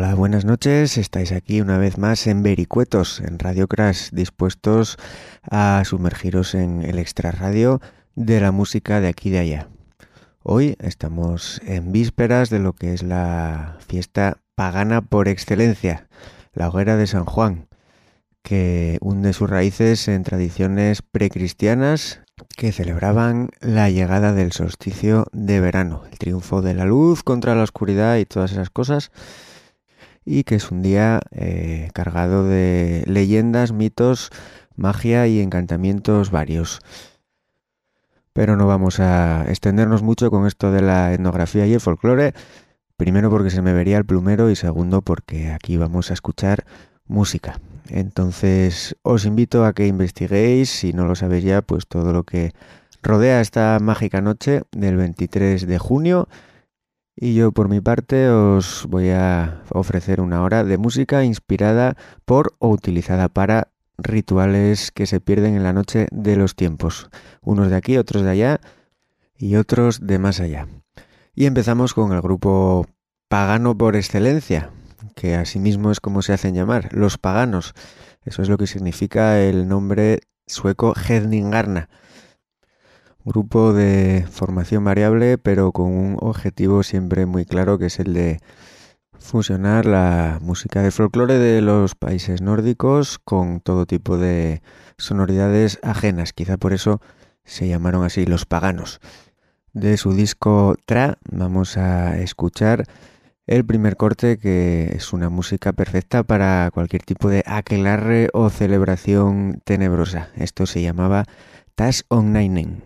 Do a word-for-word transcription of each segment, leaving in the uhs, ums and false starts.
Hola, buenas noches. Estáis aquí una vez más en Vericuetos, en Radio Crash, dispuestos a sumergiros en el extrarradio de la música de aquí y de allá. Hoy estamos en vísperas de lo que es la fiesta pagana por excelencia, la hoguera de San Juan, que hunde sus raíces en tradiciones precristianas que celebraban la llegada del solsticio de verano, el triunfo de la luz contra la oscuridad y todas esas cosas, y que es un día eh, cargado de leyendas, mitos, magia y encantamientos varios. Pero no vamos a extendernos mucho con esto de la etnografía y el folclore, primero porque se me vería el plumero y segundo porque aquí vamos a escuchar música. Entonces os invito a que investiguéis, si no lo sabéis ya, pues todo lo que rodea esta mágica noche del veintitrés de junio. Y yo por mi parte os voy a ofrecer una hora de música inspirada por o utilizada para rituales que se pierden en la noche de los tiempos. Unos de aquí, otros de allá y otros de más allá. Y empezamos con el grupo pagano por excelencia, que asimismo es como se hacen llamar, los paganos. Eso es lo que significa el nombre sueco Hedningarna. Grupo de formación variable, pero con un objetivo siempre muy claro, que es el de fusionar la música de folclore de los países nórdicos con todo tipo de sonoridades ajenas. Quizá por eso se llamaron así, los paganos. De su disco Tra vamos a escuchar el primer corte, que es una música perfecta para cualquier tipo de aquelarre o celebración tenebrosa. Esto se llamaba Tas Onnainen.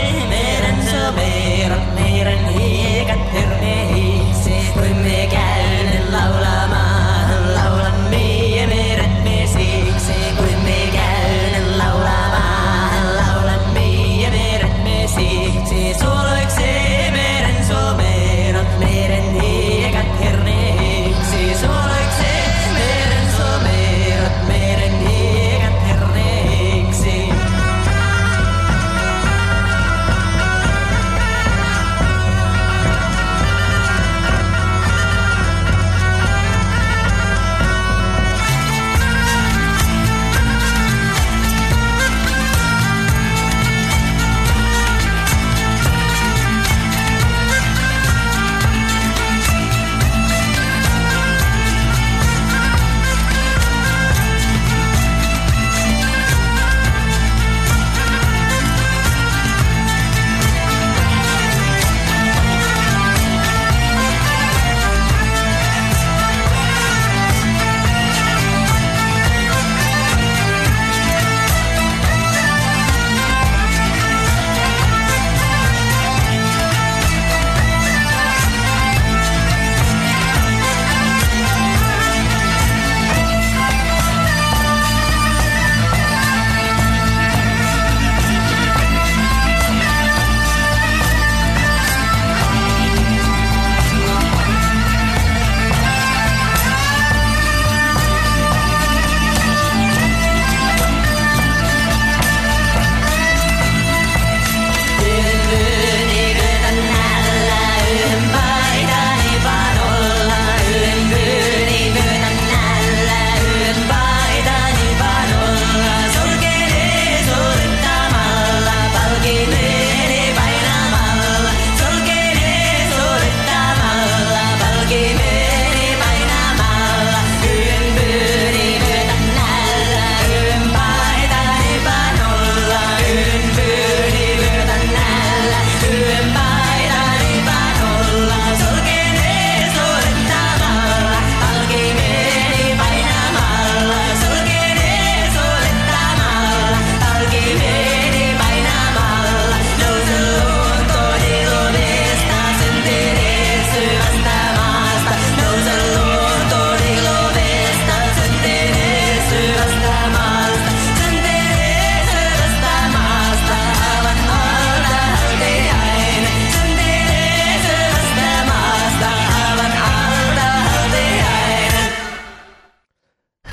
Meren hi kat herne hi se kui me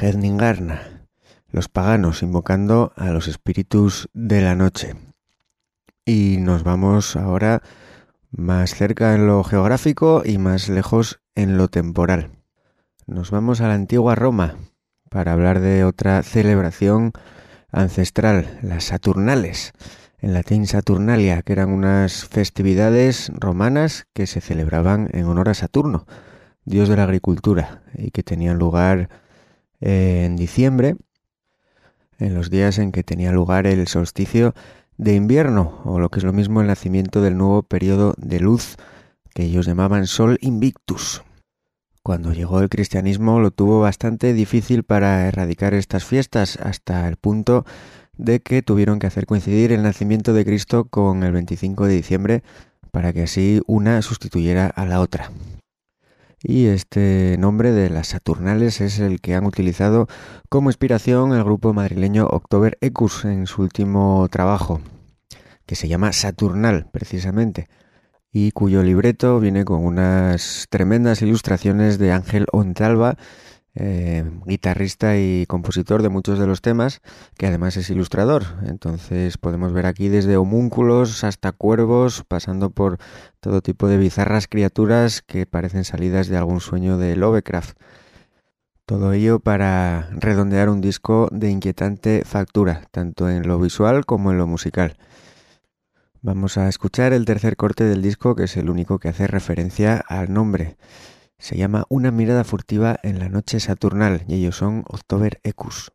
Hedningarna, los paganos invocando a los espíritus de la noche. Y nos vamos ahora más cerca en lo geográfico y más lejos en lo temporal. Nos vamos a la antigua Roma para hablar de otra celebración ancestral, las Saturnales, en latín Saturnalia, que eran unas festividades romanas que se celebraban en honor a Saturno, dios de la agricultura, y que tenían lugar eh, en diciembre, en los días en que tenía lugar el solsticio de invierno, o lo que es lo mismo el nacimiento del nuevo periodo de luz que ellos llamaban Sol Invictus. Cuando llegó el cristianismo lo tuvo bastante difícil para erradicar estas fiestas, hasta el punto de que tuvieron que hacer coincidir el nacimiento de Cristo con el veinticinco de diciembre para que así una sustituyera a la otra. Y este nombre de las Saturnales es el que han utilizado como inspiración el grupo madrileño October Ecus en su último trabajo, que se llama Saturnal precisamente, y cuyo libreto viene con unas tremendas ilustraciones de Ángel Ontalva, eh, guitarrista y compositor de muchos de los temas, que además es ilustrador. Entonces podemos ver aquí desde homúnculos hasta cuervos, pasando por todo tipo de bizarras criaturas que parecen salidas de algún sueño de Lovecraft. Todo ello para redondear un disco de inquietante factura, tanto en lo visual como en lo musical. Vamos a escuchar el tercer corte del disco, que es el único que hace referencia al nombre. Se llama Una mirada furtiva en la noche saturnal y ellos son October Ecus.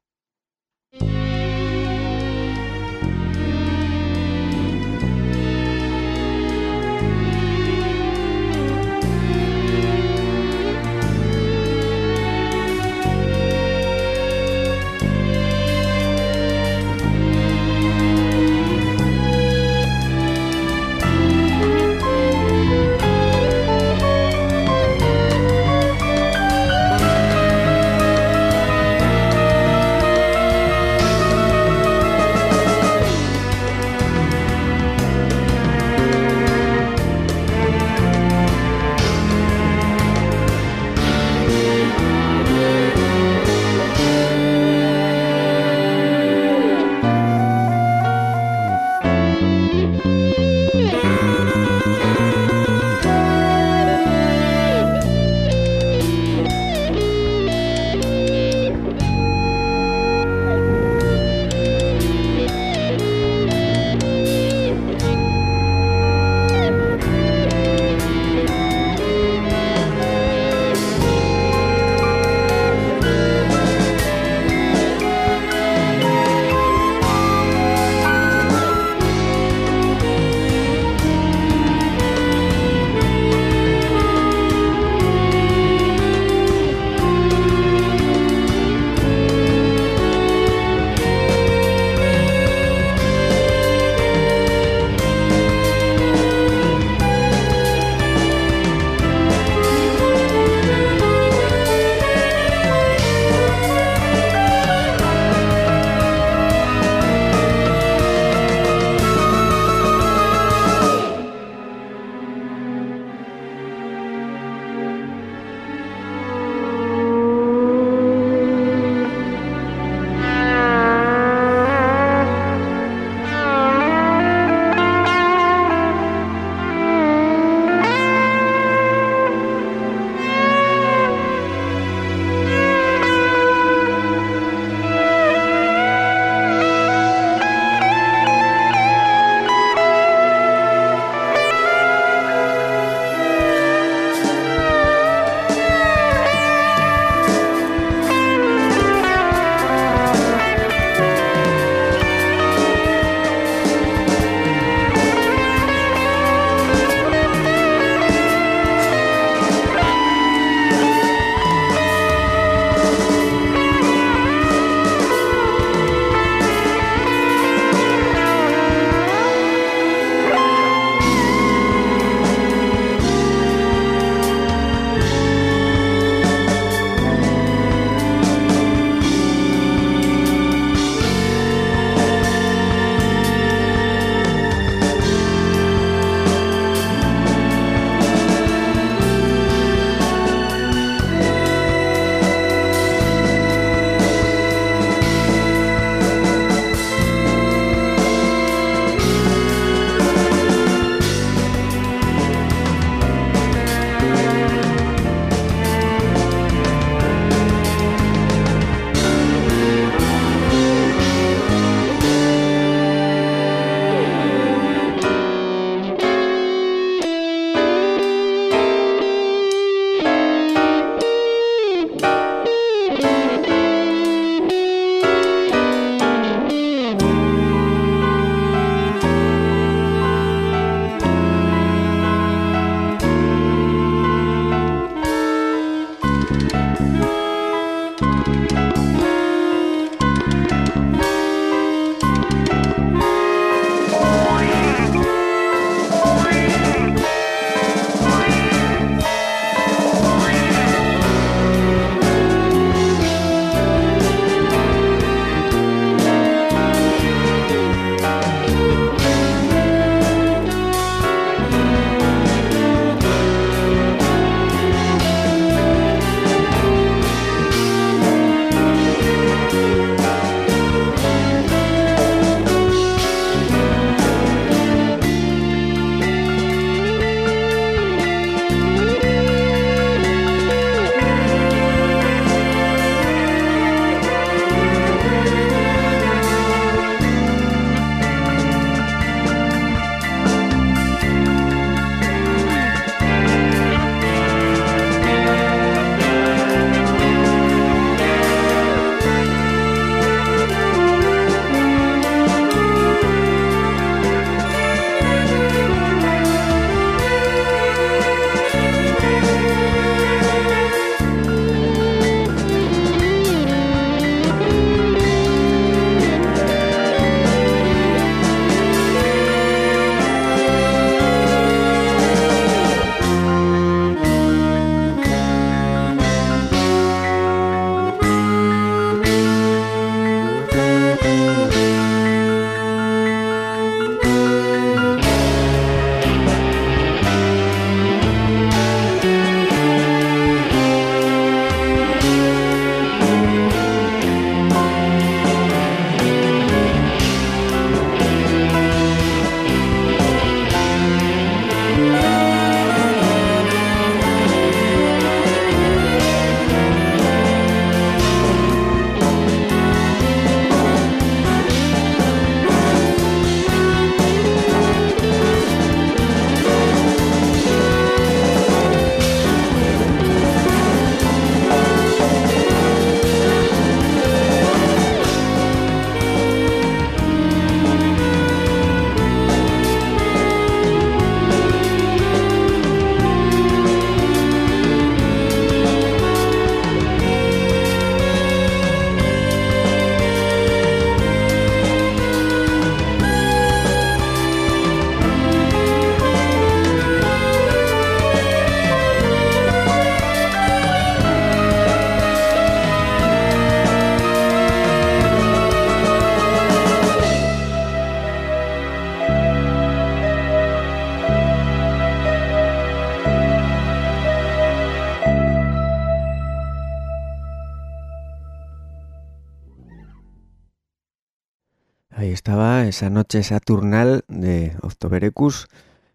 Ahí estaba esa noche saturnal de Octoberecus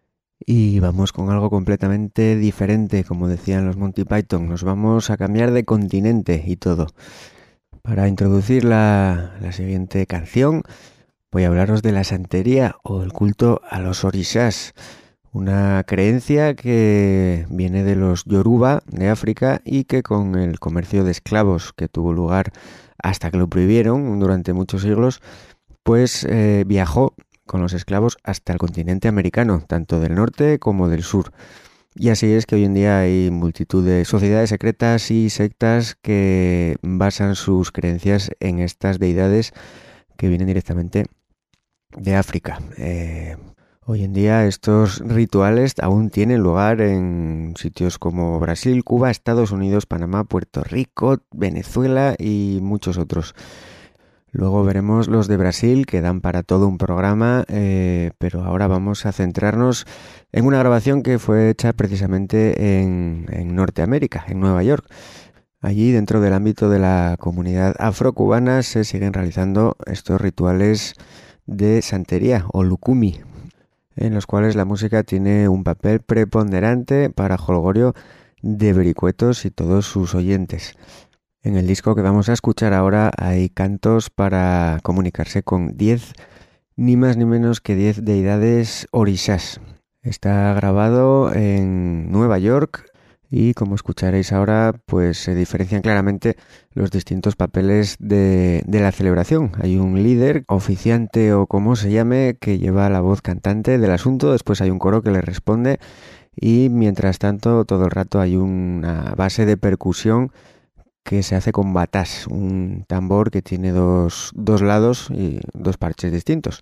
y vamos con algo completamente diferente, como decían los Monty Python. Nos vamos a cambiar de continente y todo. Para introducir la, la siguiente canción voy a hablaros de la santería o el culto a los orishas, una creencia que viene de los Yoruba de África y que con el comercio de esclavos que tuvo lugar hasta que lo prohibieron durante muchos siglos, pues eh, viajó con los esclavos hasta el continente americano, tanto del norte como del sur. Y así es que hoy en día hay multitud de sociedades secretas y sectas que basan sus creencias en estas deidades que vienen directamente de África. Eh, hoy en día estos rituales aún tienen lugar en sitios como Brasil, Cuba, Estados Unidos, Panamá, Puerto Rico, Venezuela y muchos otros. Luego veremos los de Brasil, que dan para todo un programa, eh, pero ahora vamos a centrarnos en una grabación que fue hecha precisamente en, en Norteamérica, en Nueva York. Allí, dentro del ámbito de la comunidad afrocubana, se siguen realizando estos rituales de santería o lukumi, en los cuales la música tiene un papel preponderante para jolgorio de Vericuetos y todos sus oyentes. En el disco que vamos a escuchar ahora hay cantos para comunicarse con diez, ni más ni menos que diez deidades orishas. Está grabado en Nueva York y, como escucharéis ahora, pues se diferencian claramente los distintos papeles de, de la celebración. Hay un líder, oficiante o como se llame, que lleva la voz cantante del asunto, después hay un coro que le responde y mientras tanto todo el rato hay una base de percusión que se hace con batás, un tambor que tiene dos, dos lados y dos parches distintos.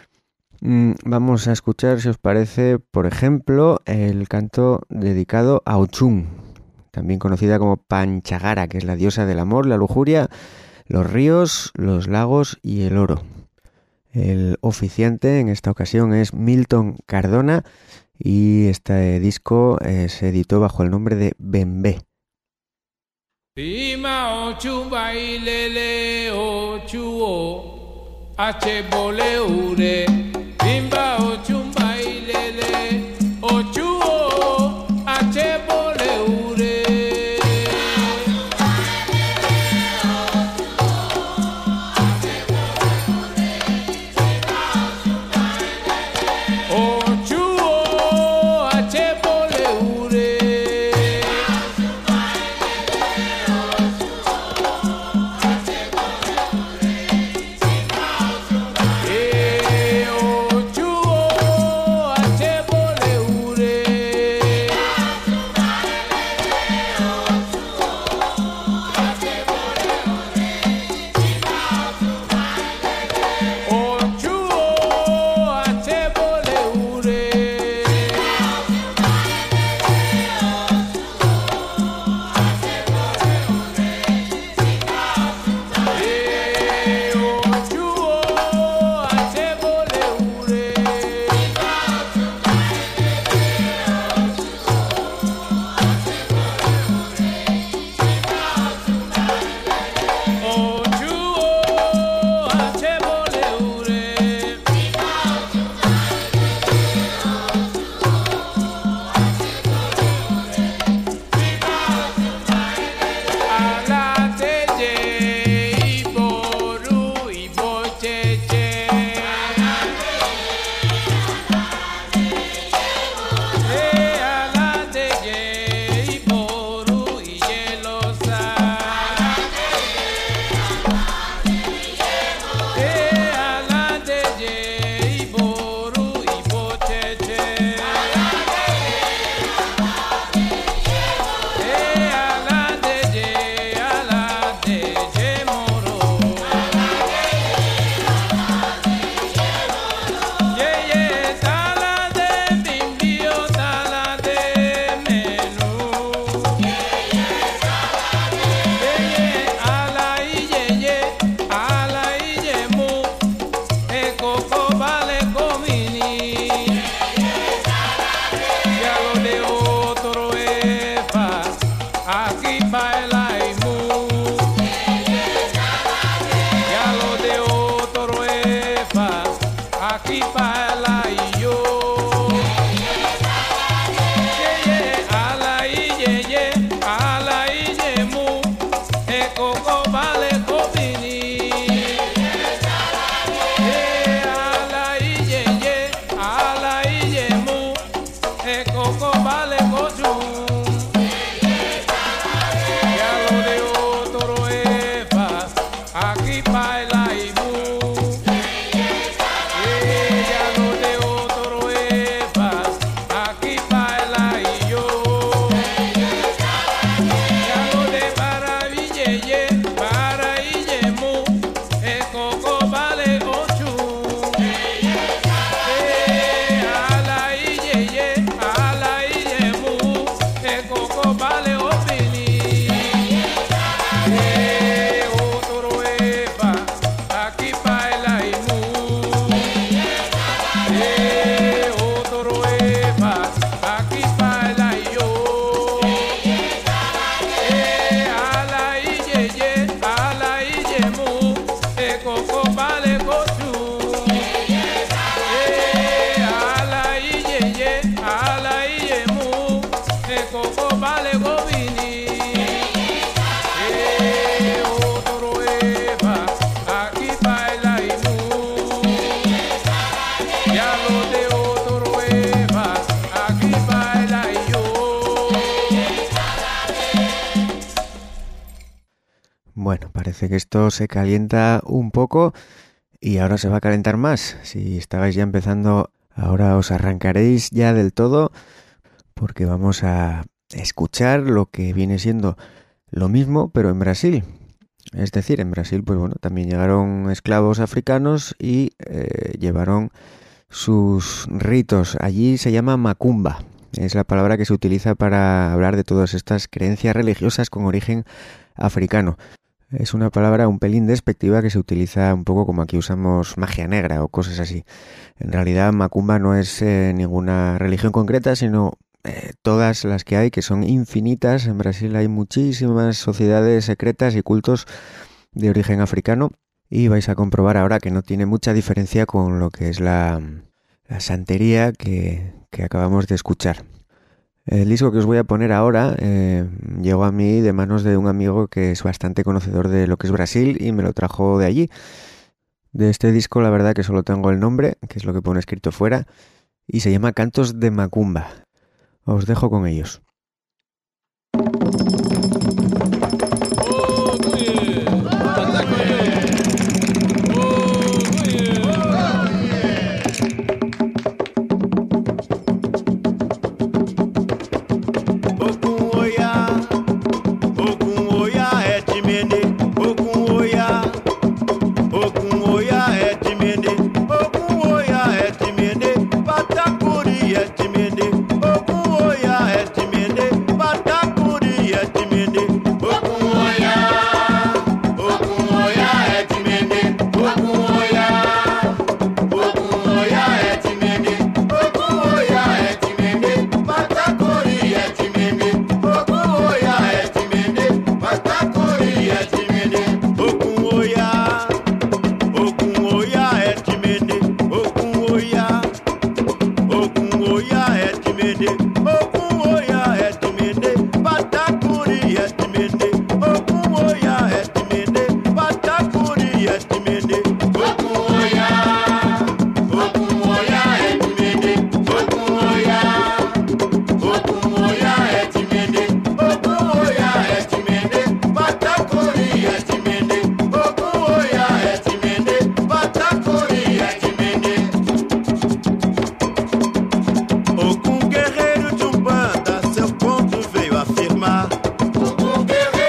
Mm, vamos a escuchar, si os parece, por ejemplo, el canto dedicado a Ochun, también conocida como Panchagara, que es la diosa del amor, la lujuria, los ríos, los lagos y el oro. El oficiante en esta ocasión es Milton Cardona y este disco eh, se editó bajo el nombre de Bembé. Pima ochu bailele ochu o H bole ure Pimba ochu bailele ochu o H bole ure ochu o H bole ure fa Bueno, parece que esto se calienta un poco y ahora se va a calentar más. Si estabais ya empezando, ahora os arrancaréis ya del todo porque vamos a escuchar lo que viene siendo lo mismo, pero en Brasil. Es decir, en Brasil, pues bueno, también llegaron esclavos africanos y eh, llevaron sus ritos. Allí se llama macumba. Es la palabra que se utiliza para hablar de todas estas creencias religiosas con origen africano. Es una palabra un pelín despectiva que se utiliza un poco como aquí usamos magia negra o cosas así. En realidad, macumba no es eh, ninguna religión concreta, sino eh, todas las que hay, que son infinitas. En Brasil hay muchísimas sociedades secretas y cultos de origen africano y vais a comprobar ahora que no tiene mucha diferencia con lo que es la, la santería que, que acabamos de escuchar. El disco que os voy a poner ahora eh, llegó a mí de manos de un amigo que es bastante conocedor de lo que es Brasil y me lo trajo de allí. De este disco la verdad que solo tengo el nombre, que es lo que pone escrito fuera, y se llama Cantos de Macumba. Os dejo con ellos. Ogum guerreiro de Umbanda, seu ponto veio afirmar. Ogum guerreiro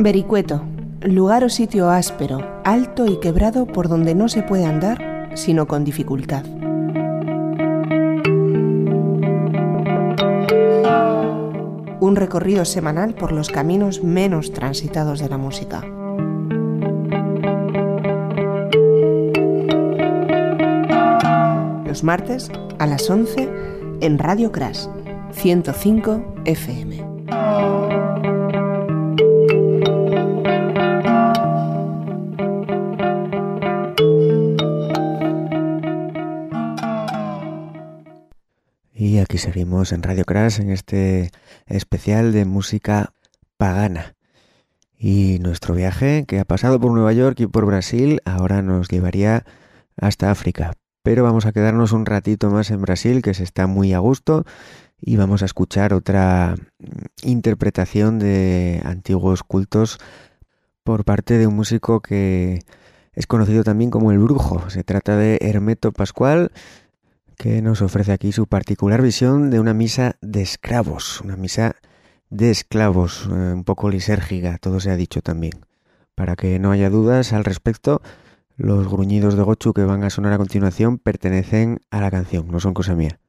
Vericueto, lugar o sitio áspero, alto y quebrado por donde no se puede andar, sino con dificultad. Un recorrido semanal por los caminos menos transitados de la música. Los martes a las once en Radio Crash, ciento cinco F M. Y aquí seguimos en Radio Crash en este especial de música pagana. Y nuestro viaje, que ha pasado por Nueva York y por Brasil, ahora nos llevaría hasta África. Pero vamos a quedarnos un ratito más en Brasil, que se está muy a gusto, y vamos a escuchar otra interpretación de antiguos cultos por parte de un músico que es conocido también como el Brujo. Se trata de Hermeto Pascual, que nos ofrece aquí su particular visión de una misa de esclavos, una misa de esclavos, eh, un poco lisérgica, todo se ha dicho también. Para que no haya dudas al respecto, los gruñidos de Gochu que van a sonar a continuación pertenecen a la canción, no son cosa mía.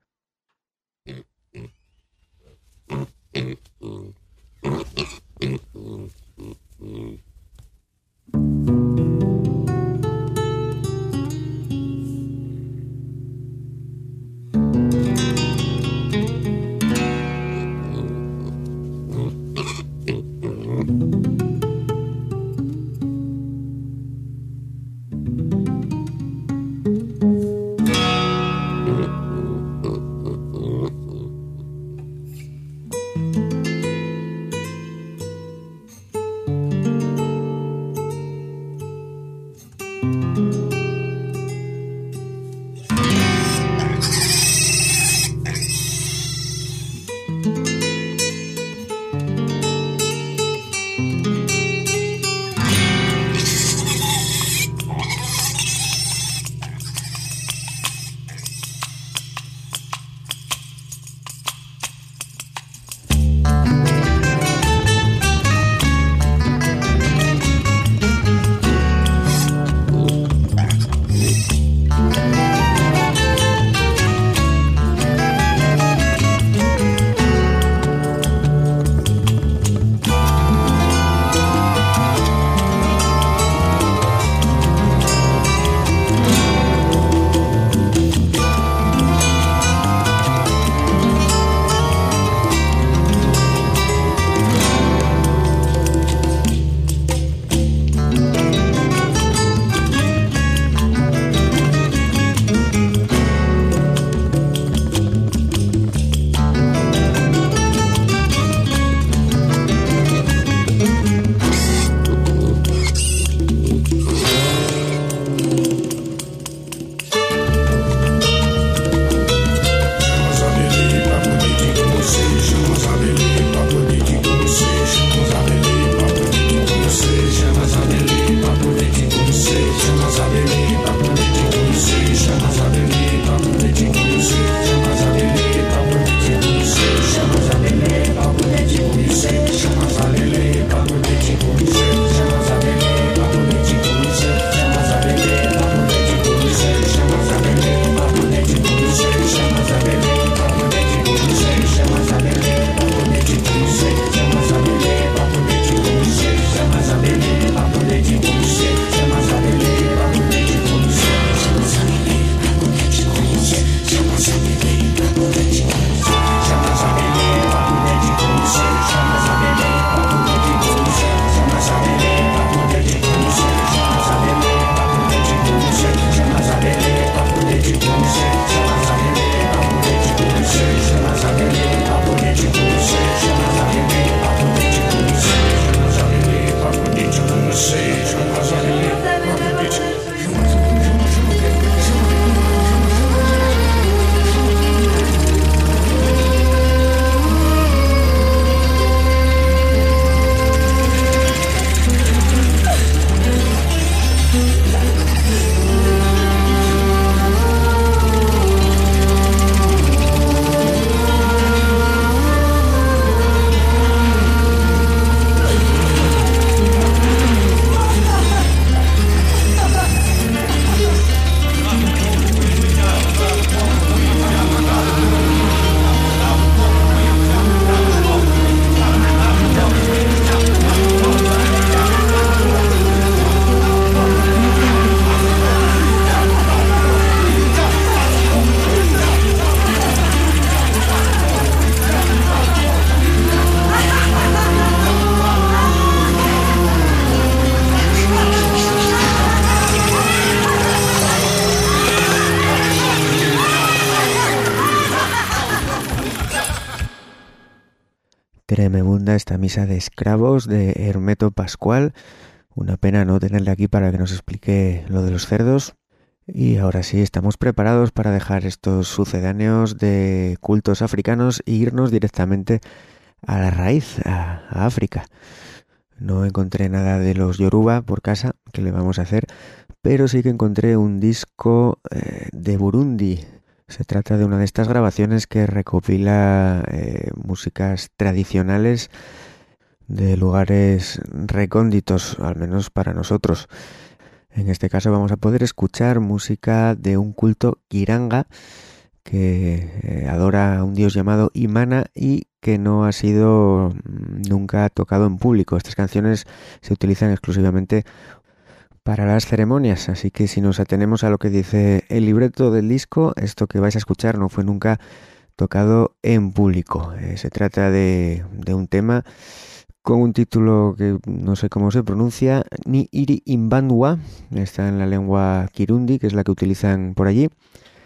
tremebunda esta misa de escravos de Hermeto Pascual. Una pena no tenerle aquí para que nos explique lo de los cerdos. Y ahora sí, estamos preparados para dejar estos sucedáneos de cultos africanos e irnos directamente a la raíz, a, a África. No encontré nada de los Yoruba por casa, que le vamos a hacer, pero sí que encontré un disco eh, de Burundi. Se trata de una de estas grabaciones que recopila eh, músicas tradicionales de lugares recónditos, al menos para nosotros. En este caso vamos a poder escuchar música de un culto kiranga que eh, adora a un dios llamado Imana y que no ha sido nunca tocado en público. Estas canciones se utilizan exclusivamente para las ceremonias, así que si nos atenemos a lo que dice el libreto del disco, esto que vais a escuchar no fue nunca tocado en público. Eh, se trata de, de un tema con un título que no sé cómo se pronuncia, Ni Iri Imbandwa, está en la lengua kirundi, que es la que utilizan por allí,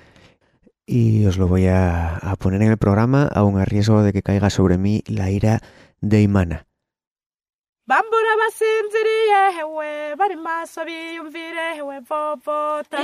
y os lo voy a, a poner en el programa, aun a riesgo de que caiga sobre mí la ira de Imana. Bambura basinziriye hewe bari maso biyumvire hewe popota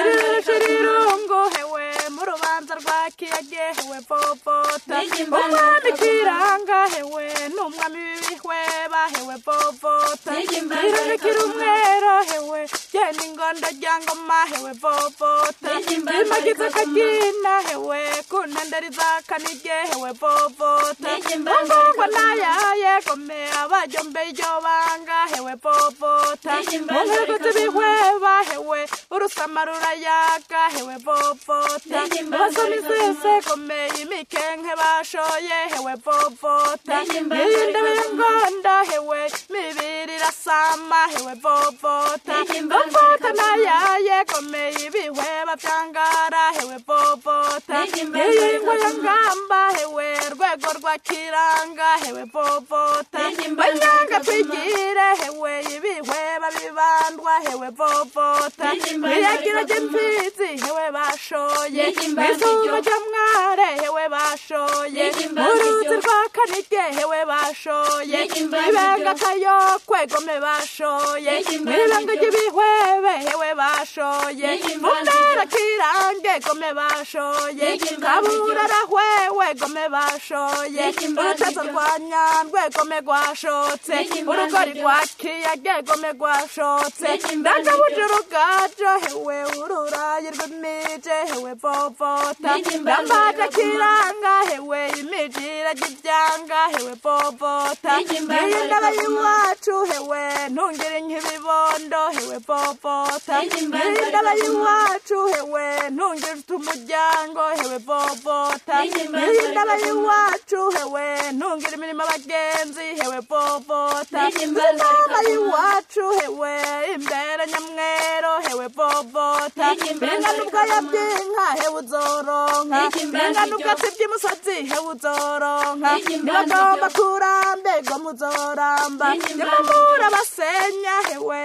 shirirongo hewe mu rubanza rwa kiyage hewe popota umwami kiranga hewe n'umwami w'ihweba hewe popota irarikira umwero hewe genda ingondo ryangoma hewe popota imagize kagina hewe kunandariza kanige hewe popota ngongwa nayaye kome abajombe Jobanga hewe popota Mungu tibihweba hewe urusamarura yaka hewe popota Basomi sese kome imikenke bashoye hewe popota Yinde wengonda hewe mibiri rasama hewe popota Popota na yaye kome ibihweba vyangara hewe popota Yingwa yangamba hewe rwego rwa kiranga hewe popota Banyanga pigire hewe ibihweba bibandwa hewe popota Biyagira jempizi hewe bashoye Bizuba jamware hewe bashoye Uruzi rwakanike hewe bashoye Ibenga kayokwe gome bashoye Ibenga jibihwebe hewe bashoye Mundara kirange gome bashoye Kabura rahwewe gome bashoye Urutaza rwanyandwe gome gwashotse urugori rwakiyage gome gwashotse ndakabuje urugajo hewe ururayi rw'imije hewe popota ndambaje kiranga hewe imijira givyanga hewe popota ndaba yiwacu hewe ntungire nk'ibibondo hewe popota ndaba yiwacu hewe ntungire umuryango hewe popota ndaba yiwacu hewe ntungire imirimo abagenzi hewe popota ndaba yiwacu hewe imbere nyamwero hewe popota bingana ubwaya bw'inka hewe uzoronka bingana ubwatsi bw'imusozi hewe uzoronka nibagomba kurambe go muzoramba nimamura basenya hewe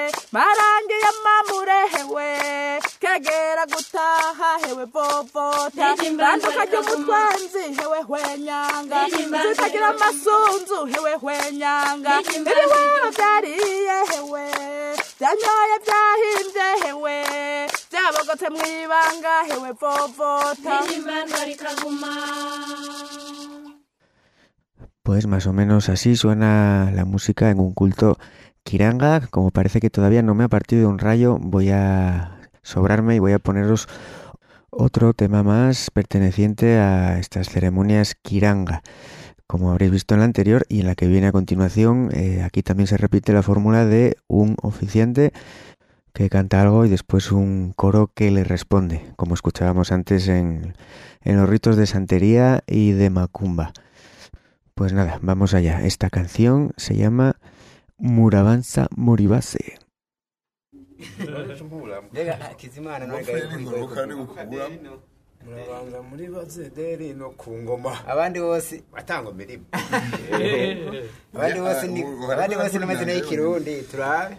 marange y'amamure hewe kegera gutaha hewe popota randuka ry'umutwanzi hewe hwenyanga zitagira amasunzu hewe hwenyanga ibiwero byariye hewe byanyoye byahimbye hewe byabogotse mwibanga hewe popota Pues más o menos así suena la música en un culto kiranga. Como parece que todavía no me ha partido un rayo, voy a sobrarme y voy a poneros otro tema más perteneciente a estas ceremonias kiranga. Como habréis visto en la anterior y en la que viene a continuación, eh, aquí también se repite la fórmula de un oficiante que canta algo y después un coro que le responde, como escuchábamos antes en, en los ritos de santería y de macumba. Pues nada, vamos allá. Esta canción se llama Murabansa Muribase. Murabanza muri bazederi no kungoma abandi bose batanga mirimo abandi bose ni abandi bose n'amazina y'ikirundi turabe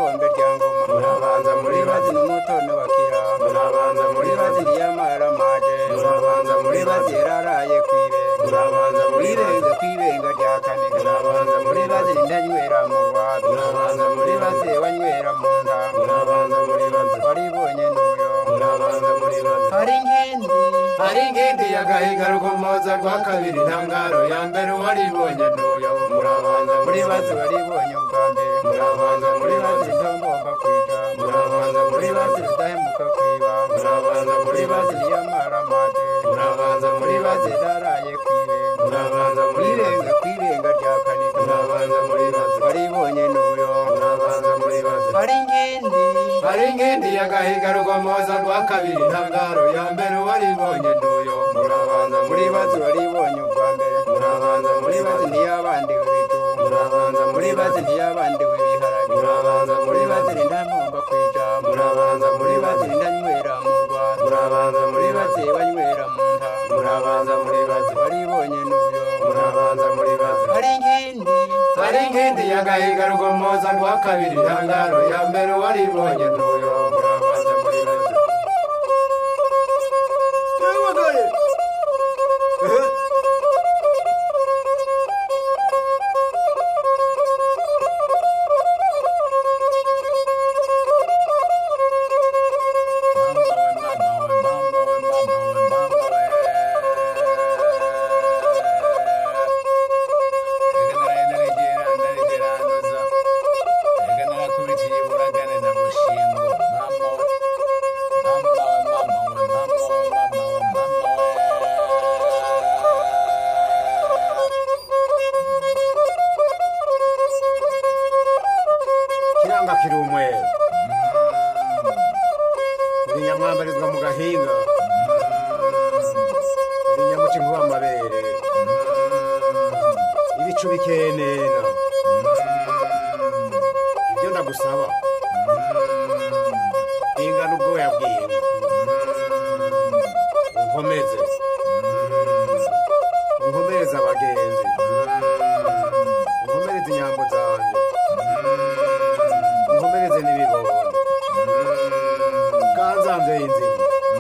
ryangombe ryangoma murabanza muri muribazi bazi n'umutono wa kiranga murabanza muri muribazi bazi ry'amaramaje murabanza muri muribazi bazi yararaye kwibe murabanza muri bazi murirenze kwibenga rya kane murabanza muri muribazi bazi ndanywera mu rwado murabanza muri bazi muribazi wanywera mu nda murabanza muri bazi waribonye n'uyo murabanza muri bazi hari inkindi hari inkindi y'agahiga rugomoza rwa kabiri ntangaro ya mbere waribonye n'uyo murabanza muri muribazi bazi waribonye ubwa mbere murabanza muri muribazi bazi ntongomba kwija murabanza muri muribazi bazi udahemuka kwiba murabanza muri muribazi bazi ry'amaramaje murabanza muri muribazi bazi yararaye kwibe murabanza muri murirenze bazi kwibenga rya kane murabanza muri bazi waribonye n'uyo murabanza muri bazi hari inkindi hari inkindi y'agahiga rugomoza rwa kabiri ntangaro ya mbere waribonye n'uyo murabanza muri muribazi bazi waribonye ubwa mbere murabanza muri muribazi bazi ntiyabandi w'ibijumba murabanza muri muribazi bazi ntiyabandi w'ibiharage murabanza muri muribazi bazi rintamumba kwijambo murabanza muri muribazi bazi rindanywera mu rwanda murabanza muri muribazi bazi banywera mu nda murabanza muri bazi waribonye n'uyo murabanza muri bazi hari inkindi hari inkindi y'agahiga rugomoza rwa kabiri ntangaro ya mbere waribonye n'uyo murabanza muri bazi kiranga kiri umweru uri nyamwambarizwa mu gahinga uri nyamuca inkuba amabere ibicu bikenena ibyo ndagusaba ingana ubwoya bw'inka unkomeze unkomereze abagenzi unkomereze inyambo zanjye unkomereze n'ibibondo kanzanze inzira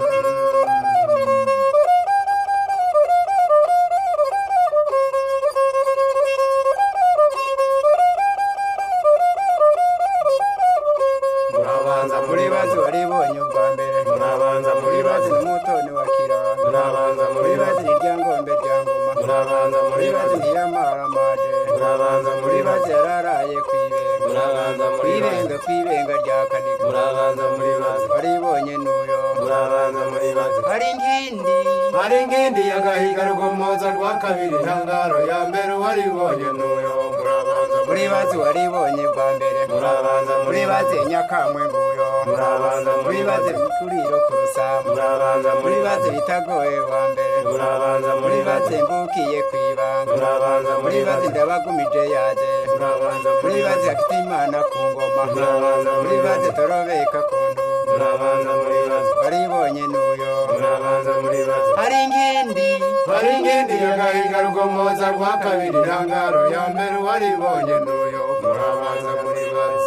murabanza muri muribazi bazi waribonye ubwa mbere murabanza muri muribazi bazi n'umutoni wa kiranga murabanza muri muribazi bazi n'iryangombe ryangoma murabanza muri muribazi bazi ntiy'amaramaje murabanza muri muribazi bazi yararaye kwibenga murabanza muri bazi kwibenga kwibenga rya kaniga murabanza muri bazi waribonye n'uyo murabanza muri bazi hari inkindi hari inkindi y'agahiga rugomoza rwa kabiri ntangaro ya mbere waribonye n'uyo murabanza muri muribazi waribonye bwa mbere murabanza muri muribazi nyakamwe nguyo murabanza muri muribazi bazi bikuriro ku rusambu murabanza muri muribazi bazi bitagoye bwa mbere murabanza muri muribazi bazi mbukiye kwibanga murabanza muri muribazi bazi ndabagumije yaje murabanza muri muribazi bazi afite imana ku ngoma murabanza muri muribazi bazi torobeka ku ndu murabanza muri bazi waribonye n'uyo murabanza muri bazi hari inkindi hari inkindi y'agahiga rugomoza rwa kabiri ntangaro ya mbere waribonye n'uyo murabanza muri bazi.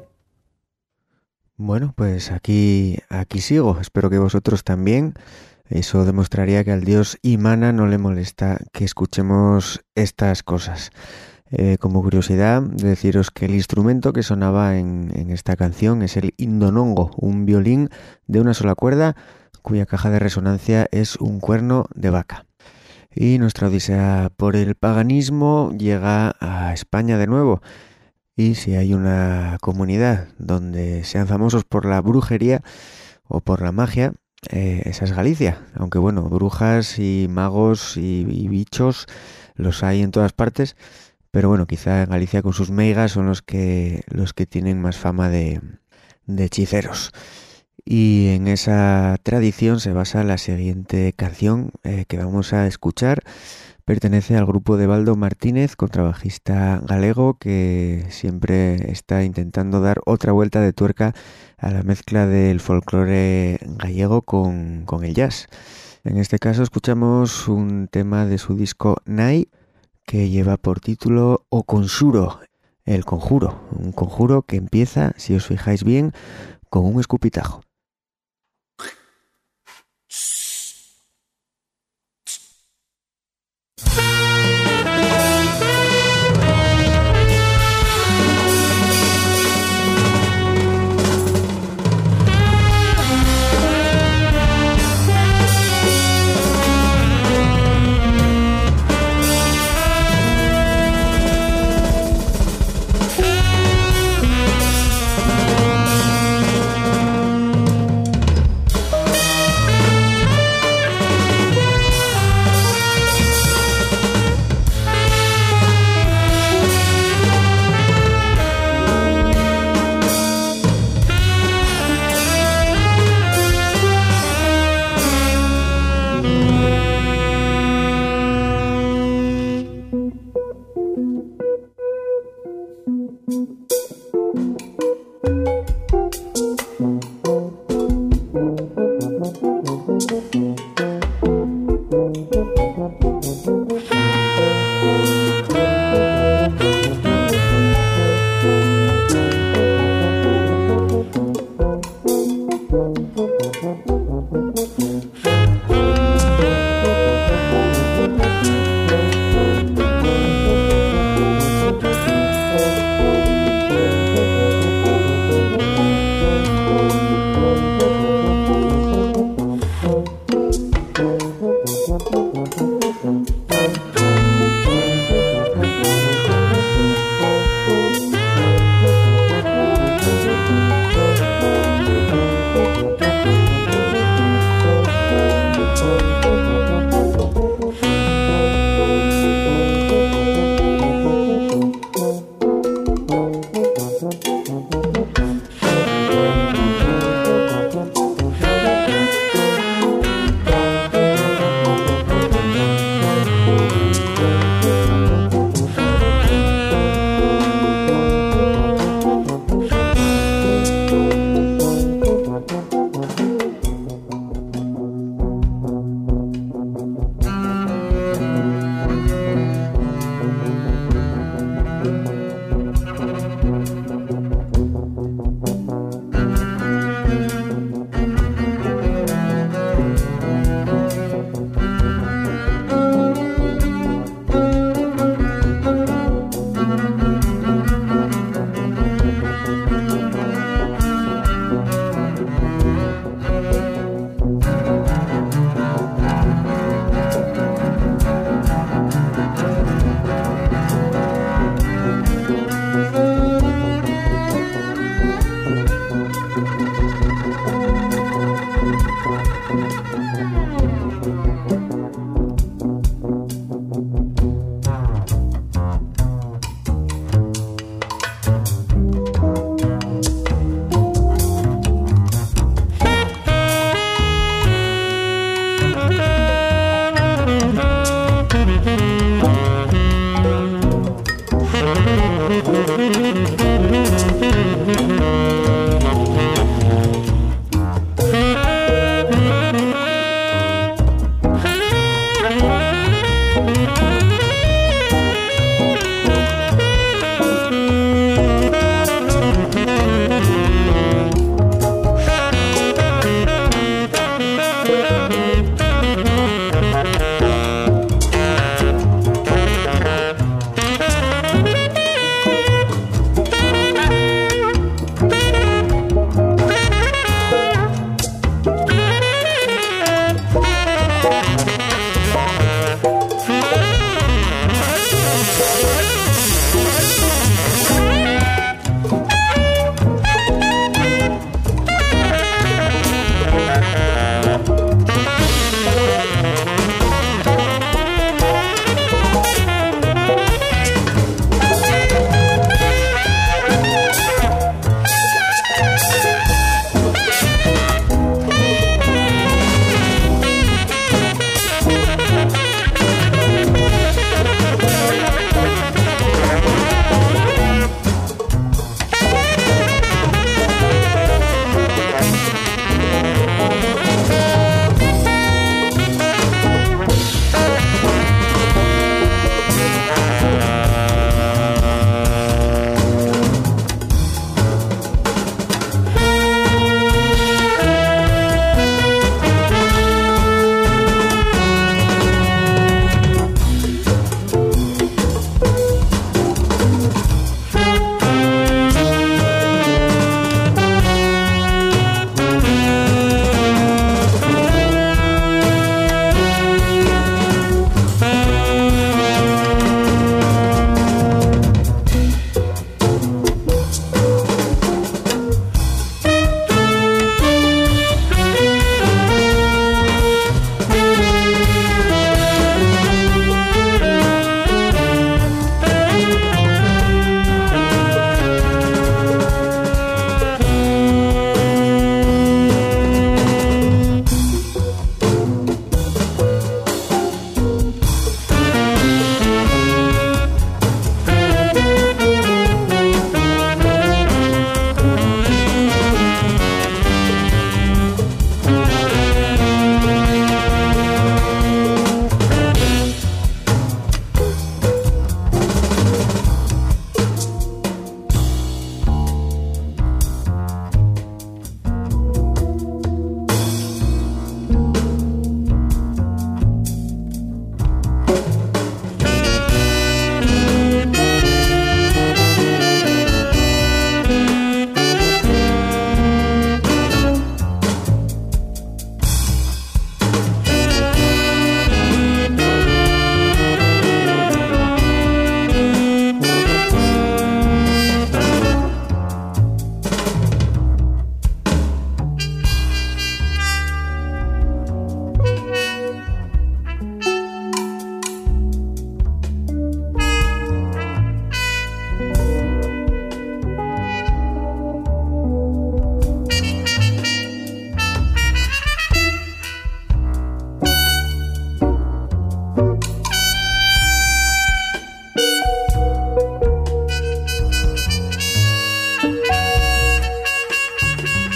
Bueno, pues aquí, aquí sigo. Espero que vosotros también. Eso demostraría que al dios Imana no le molesta que escuchemos estas cosas. Eh, como curiosidad, deciros que el instrumento que sonaba en, en esta canción es el indonongo, un violín de una sola cuerda cuya caja de resonancia es un cuerno de vaca. Y nuestra odisea por el paganismo llega a España de nuevo. Y si hay una comunidad donde sean famosos por la brujería o por la magia, eh, esa es Galicia. Aunque bueno, brujas y magos y, y bichos los hay en todas partes. Pero bueno, quizá en Galicia con sus meigas son los que, los que tienen más fama de, de hechiceros. Y en esa tradición se basa la siguiente canción eh, que vamos a escuchar. Pertenece al grupo de Baldo Martínez, contrabajista galego, que siempre está intentando dar otra vuelta de tuerca a la mezcla del folclore gallego con, con el jazz. En este caso escuchamos un tema de su disco Nai, que lleva por título O Consuro. El Conjuro, un conjuro que empieza, si os fijáis bien, con un escupitajo.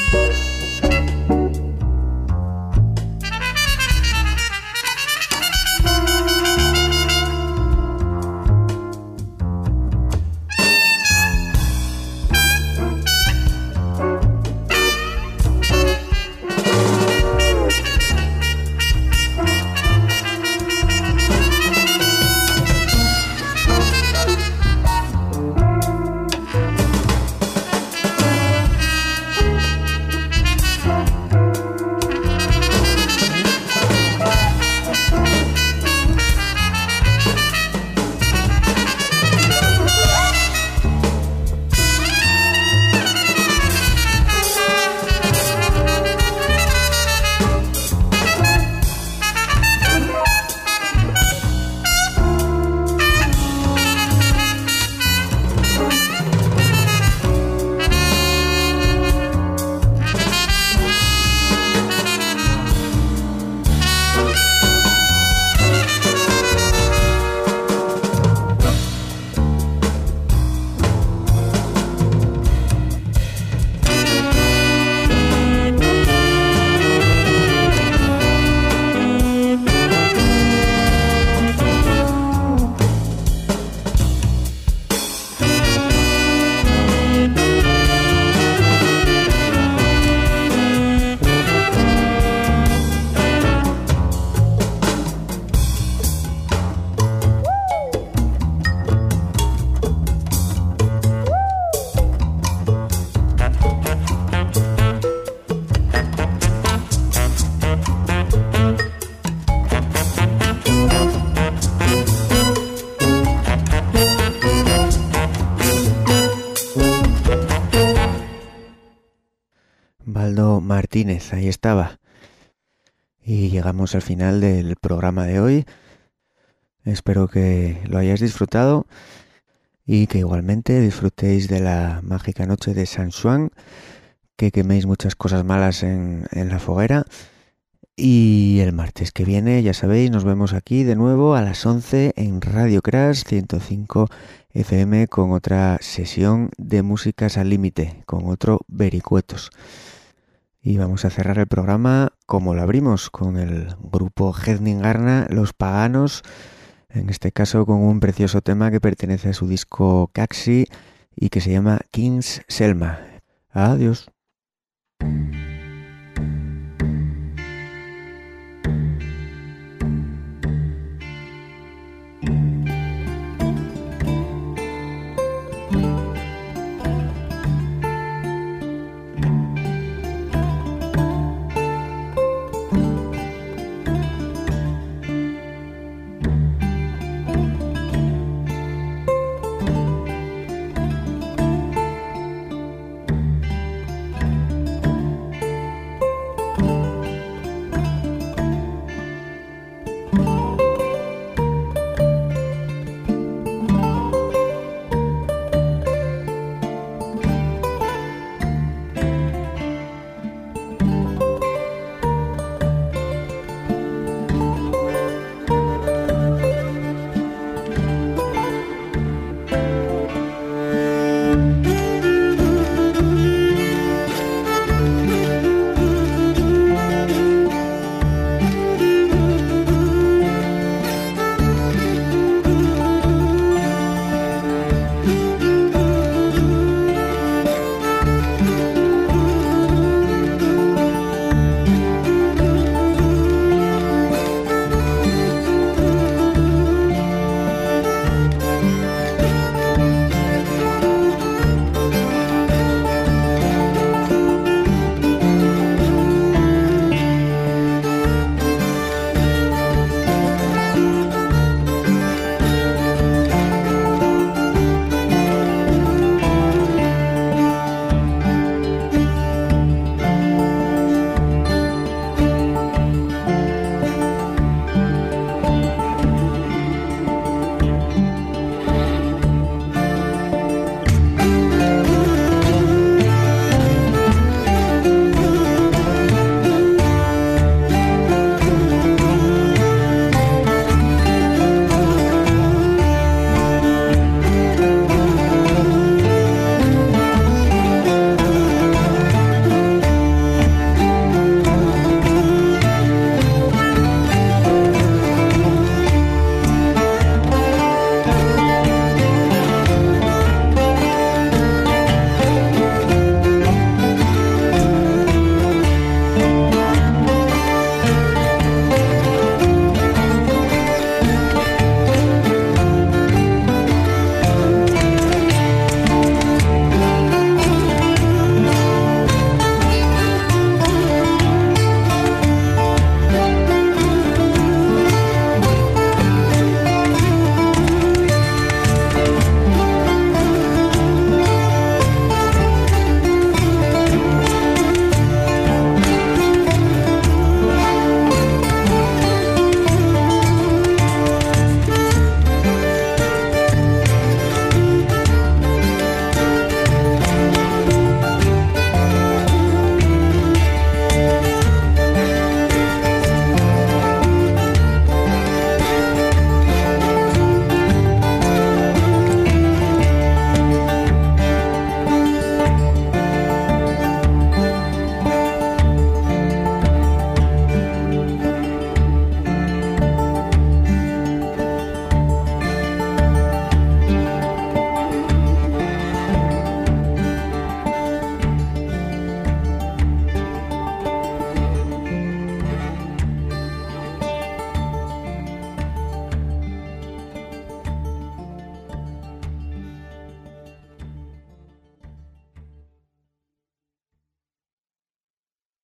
Baldo Martínez, ahí estaba. Y llegamos al final del programa de hoy. Espero que lo hayáis disfrutado y que igualmente disfrutéis de la mágica noche de San Juan, que queméis muchas cosas malas en, en la foguera. Y el martes que viene, ya sabéis, nos vemos aquí de nuevo a las once en Radio Crash ciento cinco F M con otra sesión de Músicas al Límite, con otro Vericuetos. Y vamos a cerrar el programa como lo abrimos, con el grupo Hedningarna, Los Paganos, en este caso con un precioso tema que pertenece a su disco Caxi y que se llama King's Selma. Adiós.